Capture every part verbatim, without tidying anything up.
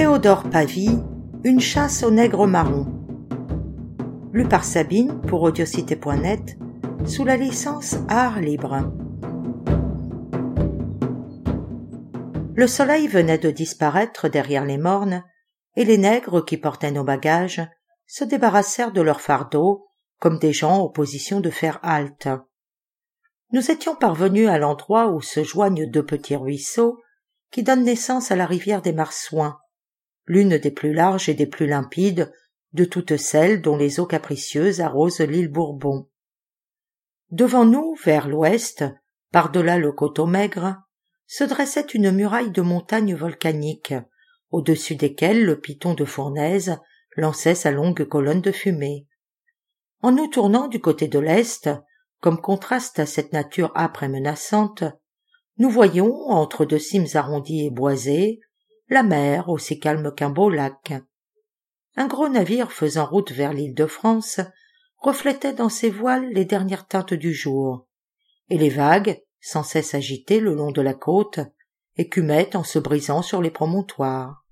Théodore Pavie, Une chasse aux nègres marrons. Lu par Sabine pour audiocité point net sous la licence Art Libre. Le soleil venait de disparaître derrière les mornes et les nègres qui portaient nos bagages se débarrassèrent de leurs fardeaux comme des gens en position de faire halte. Nous étions parvenus à l'endroit où se joignent deux petits ruisseaux qui donnent naissance à la rivière des Marsouins, l'une des plus larges et des plus limpides de toutes celles dont les eaux capricieuses arrosent l'île Bourbon. Devant nous, vers l'ouest, par-delà le coteau maigre, se dressait une muraille de montagnes volcaniques, au-dessus desquelles le piton de fournaise lançait sa longue colonne de fumée. En nous tournant du côté de l'est, comme contraste à cette nature âpre et menaçante, nous voyions, entre deux cimes arrondies et boisées, la mer aussi calme qu'un beau lac. Un gros navire faisant route vers l'île de France reflétait dans ses voiles les dernières teintes du jour, et les vagues, sans cesse agitées le long de la côte, écumaient en se brisant sur les promontoires.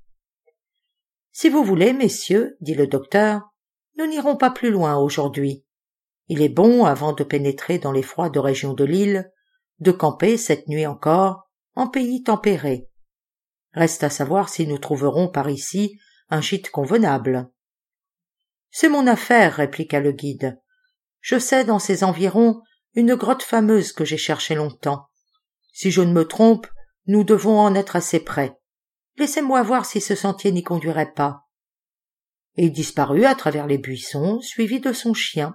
« Si vous voulez, messieurs, dit le docteur, nous n'irons pas plus loin aujourd'hui. Il est bon, avant de pénétrer dans les froides régions de l'île, de camper cette nuit encore en pays tempéré. Reste à savoir si nous trouverons par ici un gîte convenable. »« C'est mon affaire, répliqua le guide. Je sais dans ces environs une grotte fameuse que j'ai cherchée longtemps. Si je ne me trompe, nous devons en être assez près. Laissez-moi voir si ce sentier n'y conduirait pas. » Et il disparut à travers les buissons, suivi de son chien.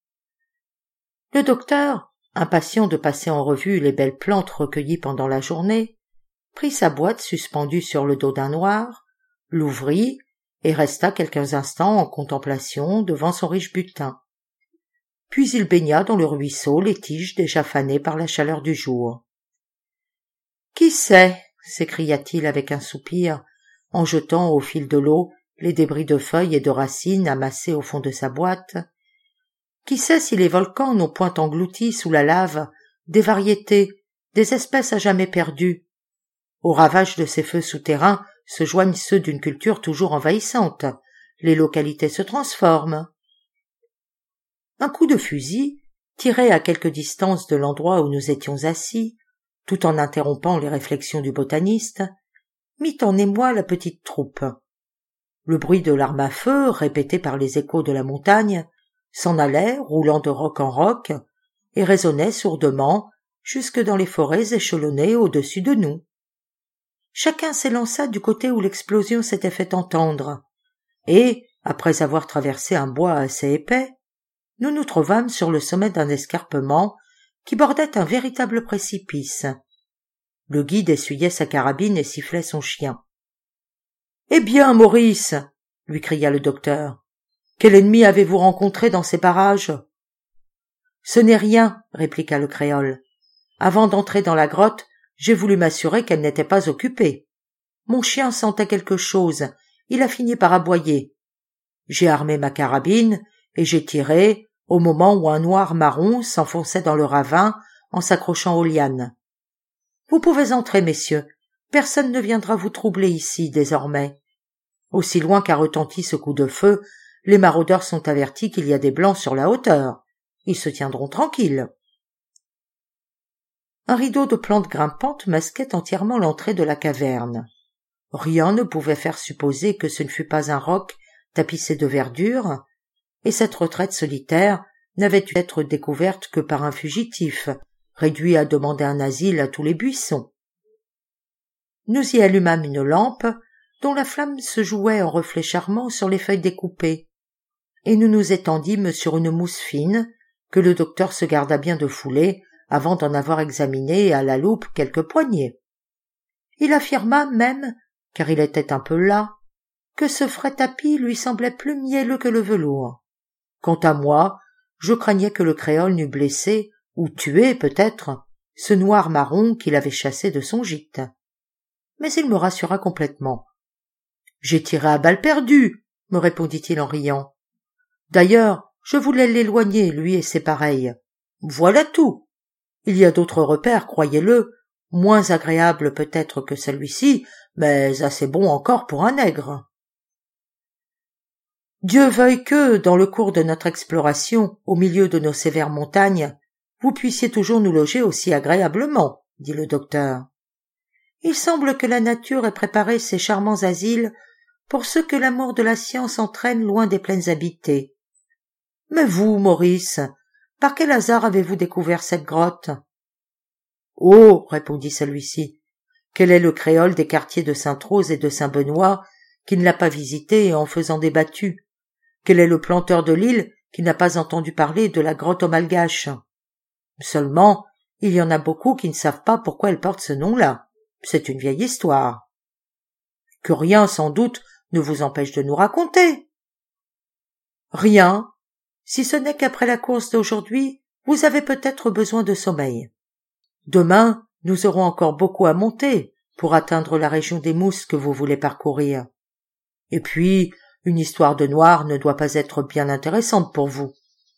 Le docteur, impatient de passer en revue les belles plantes recueillies pendant la journée, prit sa boîte suspendue sur le dos d'un noir, l'ouvrit et resta quelques instants en contemplation devant son riche butin. Puis il baigna dans le ruisseau les tiges déjà fanées par la chaleur du jour. « Qui sait » s'écria-t-il avec un soupir, en jetant au fil de l'eau les débris de feuilles et de racines amassés au fond de sa boîte. « Qui sait si les volcans n'ont point englouti sous la lave des variétés, des espèces à jamais perdues. Aux ravages de ces feux souterrains se joignent ceux d'une culture toujours envahissante. Les localités se transforment. » Un coup de fusil, tiré à quelque distance de l'endroit où nous étions assis, tout en interrompant les réflexions du botaniste, mit en émoi la petite troupe. Le bruit de l'arme à feu, répété par les échos de la montagne, s'en allait, roulant de roc en roc, et résonnait sourdement jusque dans les forêts échelonnées au-dessus de nous. Chacun s'élança du côté où l'explosion s'était fait entendre, et, après avoir traversé un bois assez épais, nous nous trouvâmes sur le sommet d'un escarpement qui bordait un véritable précipice. Le guide essuyait sa carabine et sifflait son chien. « Eh bien, Maurice » lui cria le docteur. « Quel ennemi avez-vous rencontré dans ces parages ?»« Ce n'est rien, » répliqua le créole. « Avant d'entrer dans la grotte, j'ai voulu m'assurer qu'elle n'était pas occupée. Mon chien sentait quelque chose, il a fini par aboyer. J'ai armé ma carabine et j'ai tiré au moment où un noir marron s'enfonçait dans le ravin en s'accrochant aux lianes. Vous pouvez entrer, messieurs, personne ne viendra vous troubler ici désormais. Aussi loin qu'a retenti ce coup de feu, les maraudeurs sont avertis qu'il y a des blancs sur la hauteur. Ils se tiendront tranquilles. » Un rideau de plantes grimpantes masquait entièrement l'entrée de la caverne. Rien ne pouvait faire supposer que ce ne fût pas un roc tapissé de verdure, et cette retraite solitaire n'avait dû être découverte que par un fugitif, réduit à demander un asile à tous les buissons. Nous y allumâmes une lampe, dont la flamme se jouait en reflets charmants sur les feuilles découpées, et nous nous étendîmes sur une mousse fine, que le docteur se garda bien de fouler, avant d'en avoir examiné à la loupe quelques poignées. Il affirma même, car il était un peu las, que ce frais tapis lui semblait plus mielleux que le velours. Quant à moi, je craignais que le créole n'eût blessé, ou tué peut-être, ce noir marron qu'il avait chassé de son gîte. Mais il me rassura complètement. « J'ai tiré à balles perdues, » me répondit-il en riant. « D'ailleurs, je voulais l'éloigner, lui et ses pareils. Voilà tout. Il y a d'autres repères, croyez-le, moins agréable peut-être que celui-ci, mais assez bon encore pour un nègre. Dieu veuille que, dans le cours de notre exploration, au milieu de nos sévères montagnes, vous puissiez toujours nous loger aussi agréablement, dit le docteur. Il semble que la nature ait préparé ces charmants asiles pour ceux que l'amour de la science entraîne loin des plaines habitées. Mais vous, Maurice, par quel hasard avez-vous découvert cette grotte? Oh, répondit celui-ci, quel est le créole des quartiers de Sainte-Rose et de Saint-Benoît qui ne l'a pas visité en faisant des battues? Quel est le planteur de l'île qui n'a pas entendu parler de la grotte aux Malgaches? Seulement, il y en a beaucoup qui ne savent pas pourquoi elle porte ce nom-là. C'est une vieille histoire. Que rien, sans doute, ne vous empêche de nous raconter. Rien, si ce n'est qu'après la course d'aujourd'hui, vous avez peut-être besoin de sommeil. Demain, nous aurons encore beaucoup à monter pour atteindre la région des mousses que vous voulez parcourir. Et puis, une histoire de noir ne doit pas être bien intéressante pour vous.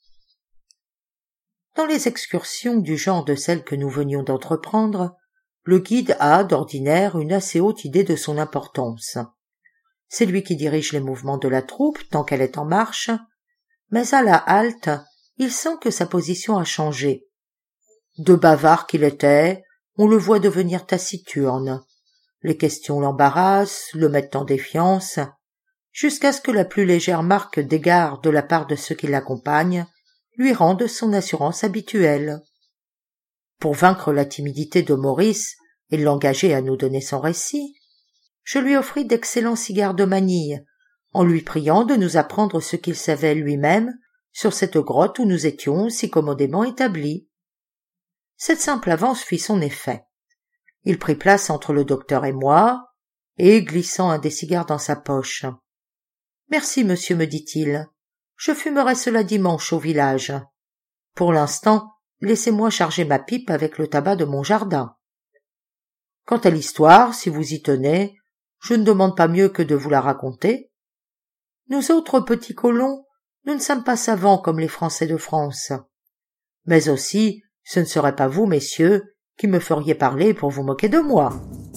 Dans les excursions du genre de celles que nous venions d'entreprendre, le guide a, d'ordinaire, une assez haute idée de son importance. C'est lui qui dirige les mouvements de la troupe tant qu'elle est en marche, mais à la halte, il sent que sa position a changé. De bavard qu'il était, on le voit devenir taciturne. Les questions l'embarrassent, le mettent en défiance, jusqu'à ce que la plus légère marque d'égard de la part de ceux qui l'accompagnent lui rende son assurance habituelle. Pour vaincre la timidité de Maurice et l'engager à nous donner son récit, je lui offris d'excellents cigares de manille, en lui priant de nous apprendre ce qu'il savait lui-même sur cette grotte où nous étions si commodément établis. Cette simple avance fit son effet. Il prit place entre le docteur et moi, et, glissant un des cigares dans sa poche, « Merci, monsieur, me dit-il. Je fumerai cela dimanche au village. Pour l'instant, laissez-moi charger ma pipe avec le tabac de mon jardin. Quant à l'histoire, si vous y tenez, je ne demande pas mieux que de vous la raconter. Nous autres petits colons, nous ne sommes pas savants comme les Français de France. Mais aussi, ce ne serait pas vous, messieurs, qui me feriez parler pour vous moquer de moi. »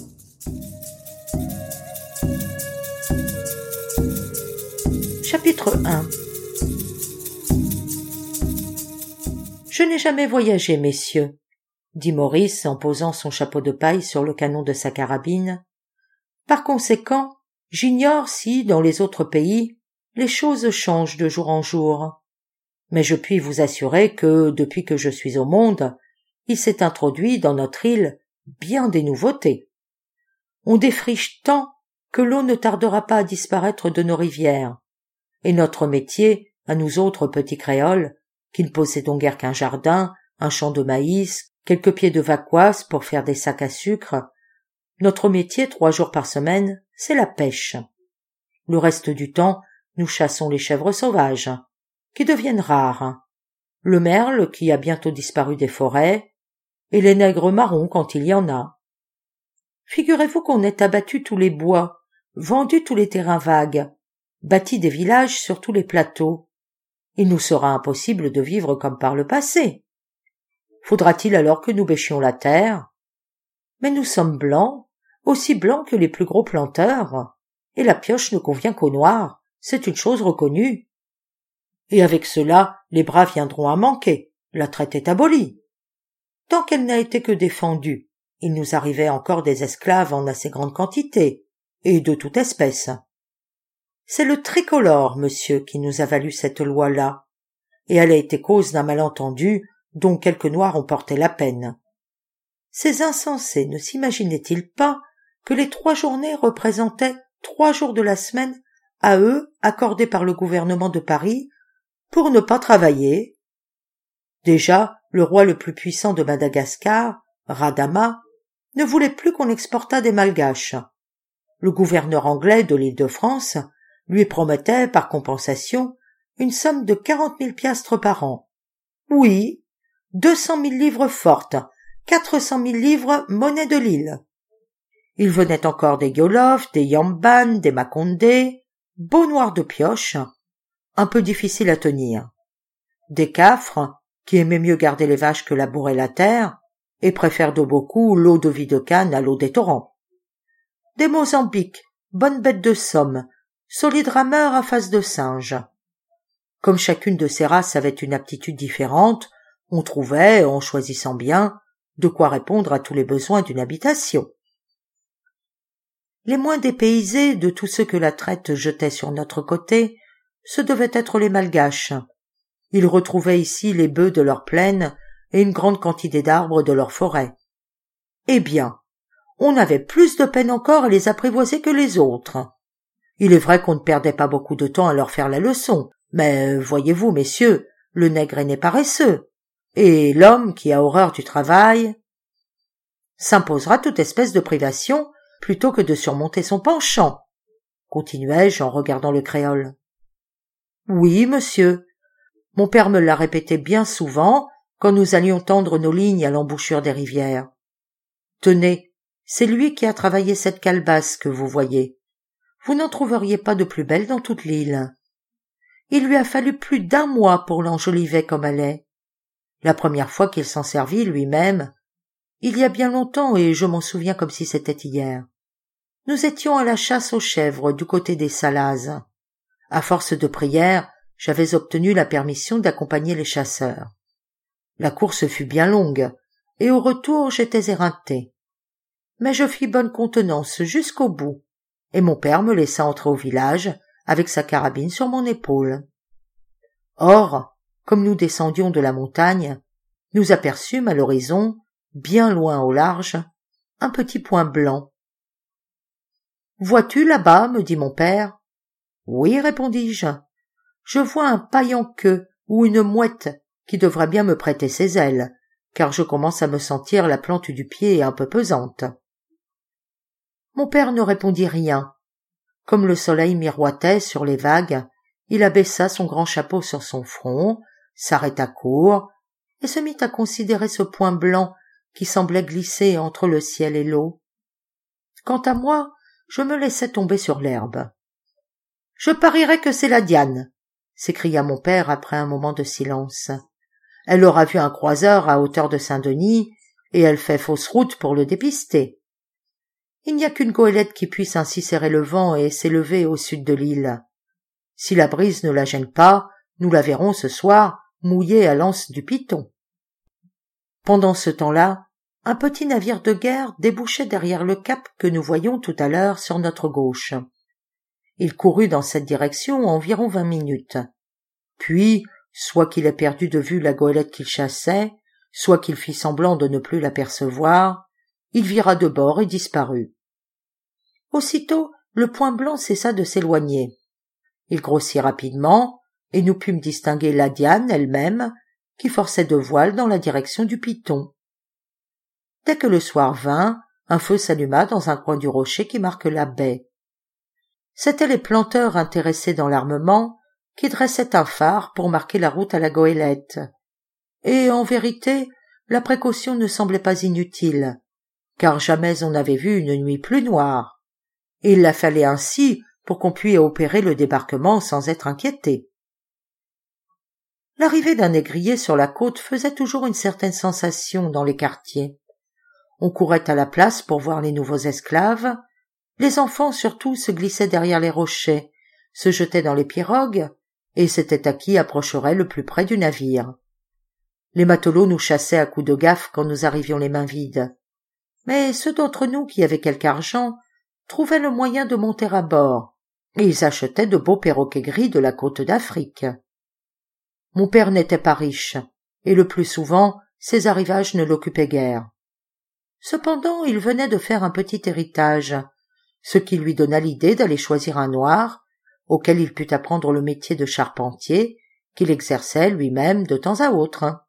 Chapitre un. Je n'ai jamais voyagé, messieurs, dit Maurice en posant son chapeau de paille sur le canon de sa carabine. Par conséquent, j'ignore si, dans les autres pays, les choses changent de jour en jour. Mais je puis vous assurer que, depuis que je suis au monde, il s'est introduit dans notre île bien des nouveautés. On défriche tant que l'eau ne tardera pas à disparaître de nos rivières, et notre métier, à nous autres petits créoles, qui ne possédons guère qu'un jardin, un champ de maïs, quelques pieds de vacoise pour faire des sacs à sucre, notre métier, trois jours par semaine, c'est la pêche. Le reste du temps, nous chassons les chèvres sauvages, qui deviennent rares, le merle qui a bientôt disparu des forêts, et les nègres marrons quand il y en a. Figurez-vous qu'on ait abattu tous les bois, vendu tous les terrains vagues, bâti des villages sur tous les plateaux. Il nous sera impossible de vivre comme par le passé. Faudra-t-il alors que nous bêchions la terre? Mais nous sommes blancs, aussi blancs que les plus gros planteurs, et la pioche ne convient qu'aux noirs, c'est une chose reconnue. Et avec cela, les bras viendront à manquer, la traite est abolie. Tant qu'elle n'a été que défendue, il nous arrivait encore des esclaves en assez grande quantité, et de toute espèce. C'est le tricolore, monsieur, qui nous a valu cette loi-là, et elle a été cause d'un malentendu dont quelques noirs ont porté la peine. Ces insensés ne s'imaginaient-ils pas que les trois journées représentaient trois jours de la semaine à eux accordés par le gouvernement de Paris pour ne pas travailler? Déjà, le roi le plus puissant de Madagascar, Radama, ne voulait plus qu'on exportât des Malgaches. Le gouverneur anglais de l'île de France lui promettait, par compensation, une somme de quarante mille piastres par an. Oui, deux cent mille livres fortes, quatre cent mille livres monnaie de l'île. Il venait encore des Yolofs, des Yamban, des Macondés, beaux noirs de pioche, un peu difficiles à tenir. Des Cafres, qui aimaient mieux garder les vaches que labourer la terre, et préfèrent de beaucoup l'eau de vie de canne à l'eau des torrents. Des Mozambiques, bonnes bêtes de somme, solides rameurs à face de singe. Comme chacune de ces races avait une aptitude différente, on trouvait, en choisissant bien, de quoi répondre à tous les besoins d'une habitation. Les moins dépaysés de tous ceux que la traite jetait sur notre côté, ce devaient être les Malgaches. Ils retrouvaient ici les bœufs de leurs plaines et une grande quantité d'arbres de leurs forêts. Eh bien, on avait plus de peine encore à les apprivoiser que les autres. Il est vrai qu'on ne perdait pas beaucoup de temps à leur faire la leçon, mais voyez-vous, messieurs, le nègre est né paresseux, et l'homme qui a horreur du travail s'imposera toute espèce de privation plutôt que de surmonter son penchant, continuai-je en regardant le créole. Oui, monsieur, mon père me l'a répété bien souvent quand nous allions tendre nos lignes à l'embouchure des rivières. Tenez, c'est lui qui a travaillé cette calebasse que vous voyez. Vous n'en trouveriez pas de plus belle dans toute l'île. Il lui a fallu plus d'un mois pour l'enjoliver comme elle est. La première fois qu'il s'en servit lui-même, il y a bien longtemps et je m'en souviens comme si c'était hier. Nous étions à la chasse aux chèvres du côté des Salazes. À force de prières, j'avais obtenu la permission d'accompagner les chasseurs. La course fut bien longue, et au retour j'étais éreinté. Mais je fis bonne contenance jusqu'au bout, et mon père me laissa entrer au village avec sa carabine sur mon épaule. Or, comme nous descendions de la montagne, nous aperçûmes à l'horizon, bien loin au large, un petit point blanc. « Vois-tu là-bas » me dit mon père. « Oui, répondis-je. Je vois un paille en queue ou une mouette qui devrait bien me prêter ses ailes, car je commence à me sentir la plante du pied un peu pesante. » Mon père ne répondit rien. Comme le soleil miroitait sur les vagues, il abaissa son grand chapeau sur son front, s'arrêta court, et se mit à considérer ce point blanc qui semblait glisser entre le ciel et l'eau. Quant à moi, je me laissai tomber sur l'herbe. « Je parierais que c'est la Diane !» s'écria mon père après un moment de silence. « Elle aura vu un croiseur à hauteur de Saint-Denis, et elle fait fausse route pour le dépister. Il n'y a qu'une goélette qui puisse ainsi serrer le vent et s'élever au sud de l'île. Si la brise ne la gêne pas, nous la verrons ce soir mouillée à l'anse du Piton. » Pendant ce temps-là, un petit navire de guerre débouchait derrière le cap que nous voyions tout à l'heure sur notre gauche. Il courut dans cette direction environ vingt minutes. Puis, soit qu'il ait perdu de vue la goélette qu'il chassait, soit qu'il fit semblant de ne plus l'apercevoir, il vira de bord et disparut. Aussitôt, le point blanc cessa de s'éloigner. Il grossit rapidement, et nous pûmes distinguer la Diane elle-même, qui forçait de voile dans la direction du Piton. Dès que le soir vint, un feu s'alluma dans un coin du rocher qui marque la baie. C'étaient les planteurs intéressés dans l'armement qui dressaient un phare pour marquer la route à la goélette. Et, en vérité, la précaution ne semblait pas inutile, car jamais on n'avait vu une nuit plus noire, et il la fallait ainsi pour qu'on puisse opérer le débarquement sans être inquiété. L'arrivée d'un négrier sur la côte faisait toujours une certaine sensation dans les quartiers. On courait à la place pour voir les nouveaux esclaves, les enfants surtout se glissaient derrière les rochers, se jetaient dans les pirogues, et c'était à qui approcherait le plus près du navire. Les matelots nous chassaient à coups de gaffe quand nous arrivions les mains vides, mais ceux d'entre nous qui avaient quelque argent trouvaient le moyen de monter à bord, et ils achetaient de beaux perroquets gris de la côte d'Afrique. Mon père n'était pas riche, et le plus souvent ses arrivages ne l'occupaient guère. Cependant, il venait de faire un petit héritage, ce qui lui donna l'idée d'aller choisir un noir, auquel il put apprendre le métier de charpentier, qu'il exerçait lui-même de temps à autre.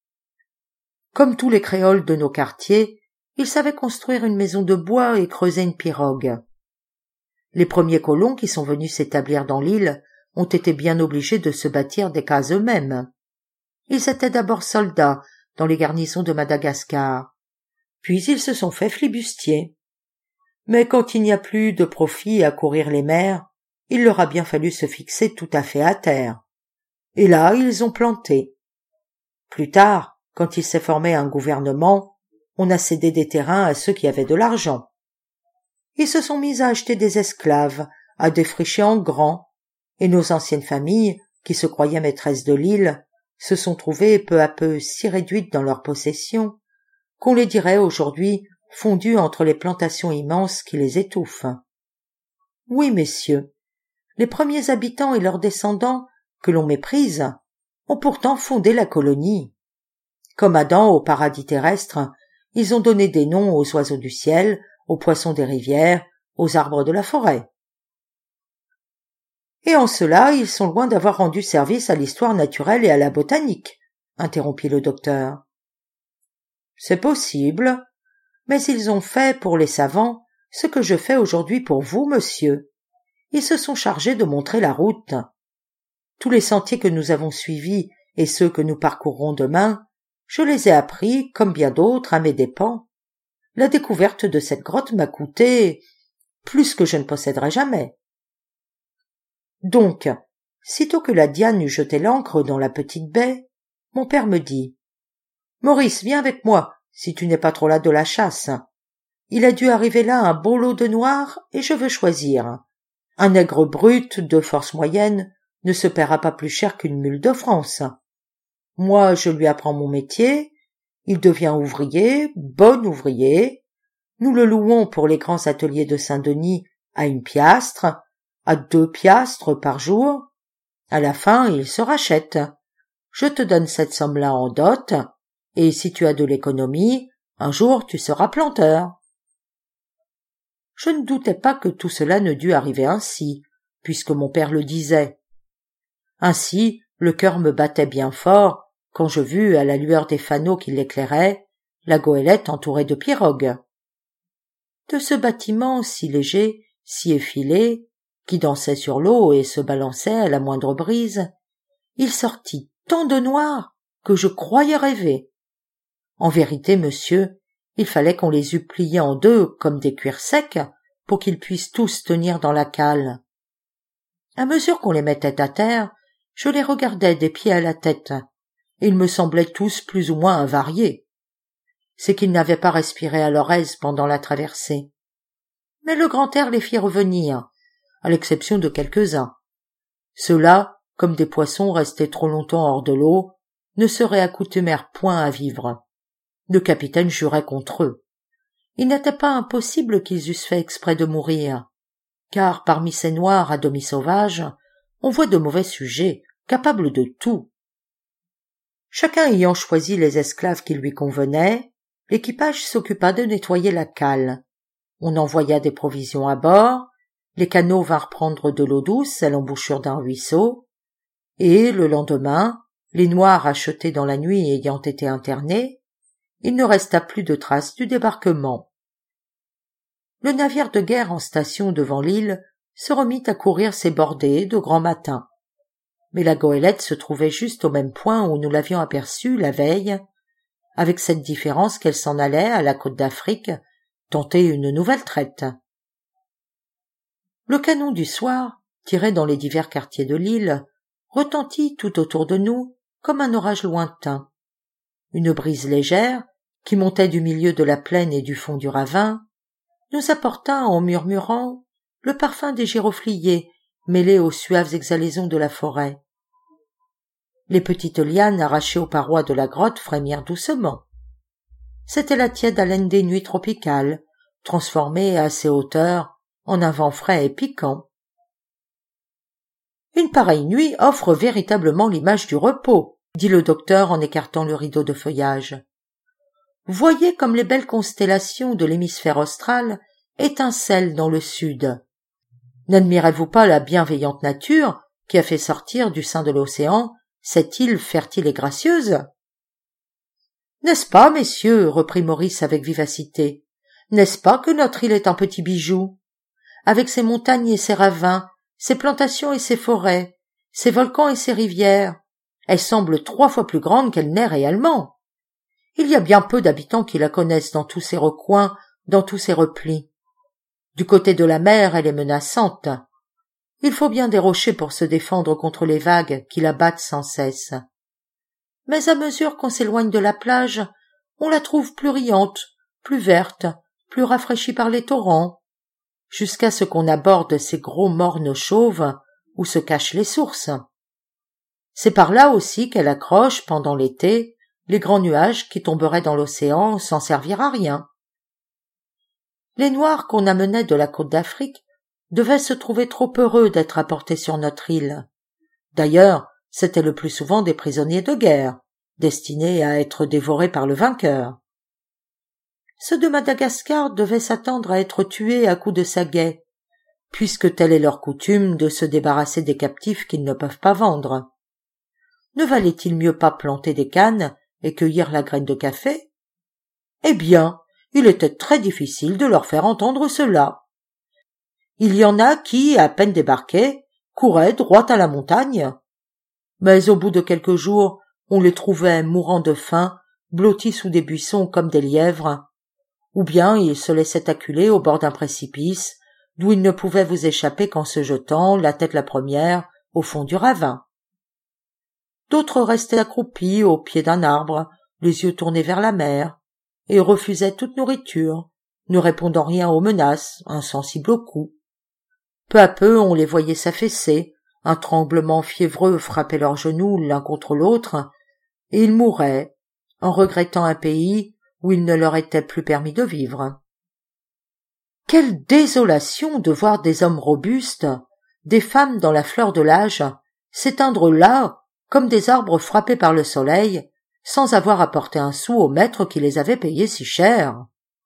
Comme tous les créoles de nos quartiers, il savait construire une maison de bois et creuser une pirogue. Les premiers colons qui sont venus s'établir dans l'île ont été bien obligés de se bâtir des cases eux-mêmes. Ils étaient d'abord soldats dans les garnisons de Madagascar, puis ils se sont fait flibustiers. Mais quand il n'y a plus de profit à courir les mers, il leur a bien fallu se fixer tout à fait à terre. Et là, ils ont planté. Plus tard, quand il s'est formé un gouvernement, on a cédé des terrains à ceux qui avaient de l'argent. Ils se sont mis à acheter des esclaves, à défricher en grand, et nos anciennes familles, qui se croyaient maîtresses de l'île, se sont trouvées peu à peu si réduites dans leurs possessions qu'on les dirait aujourd'hui fondues entre les plantations immenses qui les étouffent. Oui, messieurs, les premiers habitants et leurs descendants, que l'on méprise, ont pourtant fondé la colonie. Comme Adam au paradis terrestre, ils ont donné des noms aux oiseaux du ciel, aux poissons des rivières, aux arbres de la forêt. Et en cela, ils sont loin d'avoir rendu service à l'histoire naturelle et à la botanique, interrompit le docteur. C'est possible, mais ils ont fait pour les savants ce que je fais aujourd'hui pour vous, monsieur. Ils se sont chargés de montrer la route. Tous les sentiers que nous avons suivis et ceux que nous parcourrons demain, je les ai appris, comme bien d'autres, à mes dépens. La découverte de cette grotte m'a coûté plus que je ne posséderai jamais. Donc, sitôt que la Diane eut jeté l'ancre dans la petite baie, mon père me dit « Maurice, viens avec moi, si tu n'es pas trop las de la chasse. Il a dû arriver là un beau lot de noirs, et je veux choisir. Un nègre brut de force moyenne ne se paiera pas plus cher qu'une mule de France. Moi, je lui apprends mon métier, il devient ouvrier, bon ouvrier. Nous le louons pour les grands ateliers de Saint-Denis à une piastre, à deux piastres par jour. À la fin, il se rachète. Je te donne cette somme-là en dot, et si tu as de l'économie, un jour tu seras planteur. » Je ne doutais pas que tout cela ne dût arriver ainsi, puisque mon père le disait. Ainsi, le cœur me battait bien fort quand je vis, à la lueur des fanaux qui l'éclairaient, la goélette entourée de pirogues. De ce bâtiment si léger, si effilé, qui dansait sur l'eau et se balançait à la moindre brise, il sortit tant de noirs que je croyais rêver. En vérité, monsieur, il fallait qu'on les eût pliés en deux comme des cuirs secs pour qu'ils puissent tous tenir dans la cale. À mesure qu'on les mettait à terre, je les regardais des pieds à la tête, et ils me semblaient tous plus ou moins avariés. C'est qu'ils n'avaient pas respiré à leur aise pendant la traversée. Mais le grand air les fit revenir, à l'exception de quelques-uns. Ceux-là, comme des poissons restés trop longtemps hors de l'eau, ne se réaccoutumèrent point à vivre. Le capitaine jurait contre eux. Il n'était pas impossible qu'ils eussent fait exprès de mourir, car parmi ces noirs à demi sauvages, on voit de mauvais sujets, capables de tout. Chacun ayant choisi les esclaves qui lui convenaient, l'équipage s'occupa de nettoyer la cale. On envoya des provisions à bord, les canots vinrent prendre de l'eau douce à l'embouchure d'un ruisseau, et, le lendemain, les noirs achetés dans la nuit ayant été internés, il ne resta plus de traces du débarquement. Le navire de guerre en station devant l'île se remit à courir ses bordées de grand matin. Mais la goélette se trouvait juste au même point où nous l'avions aperçue la veille, avec cette différence qu'elle s'en allait à la côte d'Afrique tenter une nouvelle traite. Le canon du soir, tiré dans les divers quartiers de l'île, retentit tout autour de nous comme un orage lointain. Une brise légère, qui montait du milieu de la plaine et du fond du ravin, nous apporta en murmurant le parfum des girofliers mêlé aux suaves exhalaisons de la forêt. Les petites lianes arrachées aux parois de la grotte frémirent doucement. C'était la tiède haleine des nuits tropicales, transformée à ces hauteurs en un vent frais et piquant. Une pareille nuit offre véritablement l'image du repos, dit le docteur en écartant le rideau de feuillage. Voyez comme les belles constellations de l'hémisphère austral étincellent dans le sud. N'admirez-vous pas la bienveillante nature qui a fait sortir du sein de l'océan cette île fertile et gracieuse? N'est-ce pas, messieurs, reprit Maurice avec vivacité, n'est-ce pas que notre île est un petit bijou? Avec ses montagnes et ses ravins, ses plantations et ses forêts, ses volcans et ses rivières, elle semble trois fois plus grande qu'elle n'est réellement. Il y a bien peu d'habitants qui la connaissent dans tous ses recoins, dans tous ses replis. Du côté de la mer, elle est menaçante. Il faut bien des rochers pour se défendre contre les vagues qui la battent sans cesse. Mais à mesure qu'on s'éloigne de la plage, on la trouve plus riante, plus verte, plus rafraîchie par les torrents, jusqu'à ce qu'on aborde ces gros mornes chauves où se cachent les sources. C'est par là aussi qu'elle accroche, pendant l'été, les grands nuages qui tomberaient dans l'océan sans servir à rien. Les Noirs qu'on amenait de la côte d'Afrique devaient se trouver trop heureux d'être apportés sur notre île. D'ailleurs, c'étaient le plus souvent des prisonniers de guerre, destinés à être dévorés par le vainqueur. Ceux de Madagascar devaient s'attendre à être tués à coups de sagaie, puisque telle est leur coutume de se débarrasser des captifs qu'ils ne peuvent pas vendre. Ne valait-il mieux pas planter des cannes et cueillir la graine de café? Eh bien, il était très difficile de leur faire entendre cela. Il y en a qui, à peine débarqués, couraient droit à la montagne. Mais au bout de quelques jours, on les trouvait mourant de faim, blottis sous des buissons comme des lièvres, ou bien ils se laissaient acculer au bord d'un précipice, d'où ils ne pouvaient vous échapper qu'en se jetant, la tête la première, au fond du ravin. D'autres restaient accroupis au pied d'un arbre, les yeux tournés vers la mer, et refusaient toute nourriture, ne répondant rien aux menaces, insensibles aux coups. Peu à peu, on les voyait s'affaisser, un tremblement fiévreux frappait leurs genoux l'un contre l'autre, et ils mouraient, en regrettant un pays où il ne leur était plus permis de vivre. Quelle désolation de voir des hommes robustes, des femmes dans la fleur de l'âge, s'éteindre là, comme des arbres frappés par le soleil, sans avoir apporté un sou au maître qui les avait payés si cher.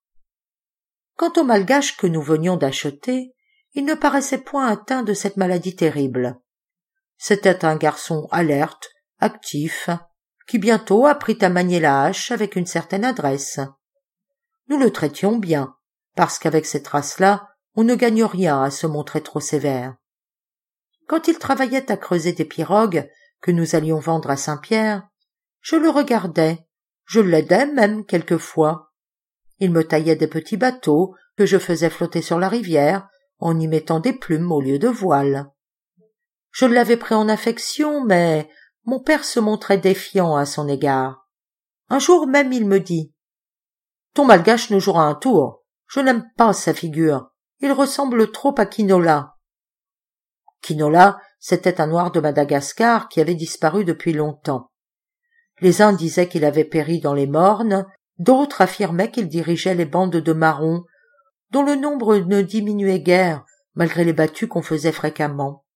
Quant au Malgache que nous venions d'acheter, il ne paraissait point atteint de cette maladie terrible. C'était un garçon alerte, actif, qui bientôt apprit à manier la hache avec une certaine adresse. Nous le traitions bien, parce qu'avec cette race-là, on ne gagne rien à se montrer trop sévère. Quand il travaillait à creuser des pirogues que nous allions vendre à Saint-Pierre, je le regardais, je l'aidais même quelquefois. Il me taillait des petits bateaux que je faisais flotter sur la rivière en y mettant des plumes au lieu de voiles. Je l'avais pris en affection, mais mon père se montrait défiant à son égard. Un jour même il me dit « Ton Malgache nous jouera un tour. Je n'aime pas sa figure. Il ressemble trop à Quinola. » Quinola, c'était un noir de Madagascar qui avait disparu depuis longtemps. Les uns disaient qu'il avait péri dans les mornes, d'autres affirmaient qu'il dirigeait les bandes de marrons, dont le nombre ne diminuait guère malgré les battues qu'on faisait fréquemment.